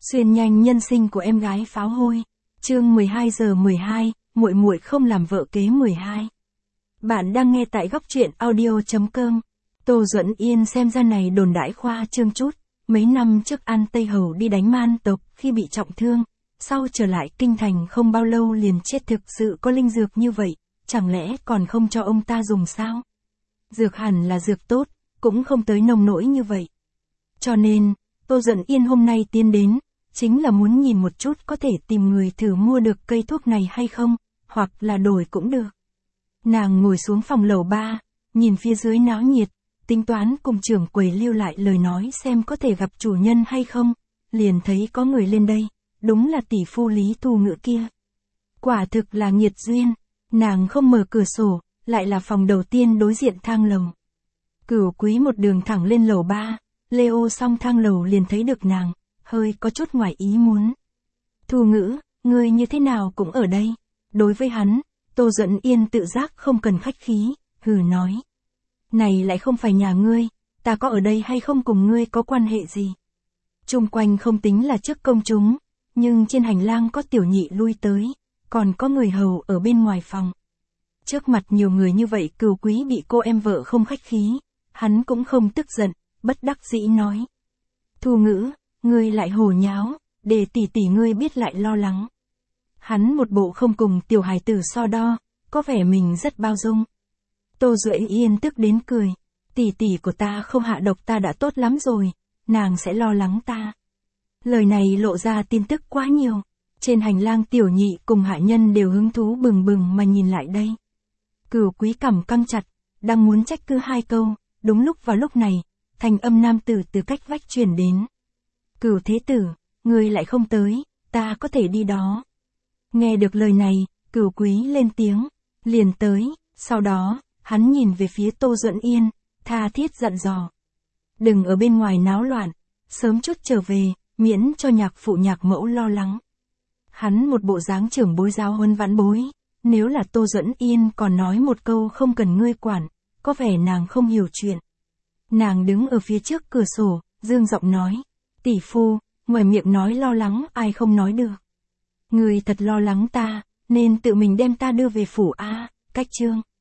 Xuyên nhanh nhân sinh của em gái pháo hôi. Chương 12 giờ 12, muội muội không làm vợ kế 12. Bạn đang nghe tại góc truyện audio.com. Tô Duẫn Yên xem ra này đồn đãi khoa trương chút, mấy năm trước An Tây Hầu đi đánh Man tộc khi bị trọng thương, sau trở lại kinh thành không bao lâu liền chết, thực sự có linh dược như vậy, chẳng lẽ còn không cho ông ta dùng sao? Dược hẳn là dược tốt, cũng không tới nông nỗi như vậy. Cho nên, Tô Duẫn Yên hôm nay tiến đến, chính là muốn nhìn một chút có thể tìm người thử mua được cây thuốc này hay không, hoặc là đổi cũng được. Nàng ngồi xuống phòng lầu 3, nhìn phía dưới náo nhiệt, tính toán cùng trưởng quầy lưu lại lời nói xem có thể gặp chủ nhân hay không, liền thấy có người lên đây, đúng là tỷ phu Lý Thu Ngữ kia. Quả thực là nghiệt duyên, nàng không mở cửa sổ, lại là phòng đầu tiên đối diện thang lầu. Cửu Quý một đường thẳng lên lầu 3, leo xong thang lầu liền thấy được nàng, hơi có chút ngoài ý muốn. Thu Ngữ, ngươi như thế nào cũng ở đây. Đối với hắn, Tô Duẫn Yên tự giác không cần khách khí, hừ nói. Này lại không phải nhà ngươi, ta có ở đây hay không cùng ngươi có quan hệ gì. Chung quanh không tính là trước công chúng, nhưng trên hành lang có tiểu nhị lui tới, còn có người hầu ở bên ngoài phòng. Trước mặt nhiều người như vậy Cửu Quý bị cô em vợ không khách khí, hắn cũng không tức giận, bất đắc dĩ nói. Thu Ngữ, ngươi lại hồ nháo, để tỷ tỷ ngươi biết lại lo lắng. Hắn một bộ không cùng tiểu hài tử so đo, có vẻ mình rất bao dung. Tô Duẫn Yên tức đến cười, tỷ tỷ của ta không hạ độc ta đã tốt lắm rồi, nàng sẽ lo lắng ta. Lời này lộ ra tin tức quá nhiều, trên hành lang tiểu nhị cùng hạ nhân đều hứng thú bừng bừng mà nhìn lại đây. Cửu Quý cằm căng chặt, đang muốn trách cứ hai câu, đúng vào lúc này, thanh âm nam tử từ cách vách truyền đến. Cửu thế tử, ngươi lại không tới, ta có thể đi đó. Nghe được lời này, Cửu Quý lên tiếng, liền tới, sau đó, hắn nhìn về phía Tô Duẫn Yên, tha thiết dặn dò. Đừng ở bên ngoài náo loạn, sớm chút trở về, miễn cho nhạc phụ nhạc mẫu lo lắng. Hắn một bộ dáng trưởng bối giáo huấn vãn bối, nếu là Tô Duẫn Yên còn nói một câu không cần ngươi quản, có vẻ nàng không hiểu chuyện. Nàng đứng ở phía trước cửa sổ, dương giọng nói, tỷ phu, ngoài miệng nói lo lắng ai không nói được. Ngươi thật lo lắng ta, nên tự mình đem ta đưa về phủ a, cách chương.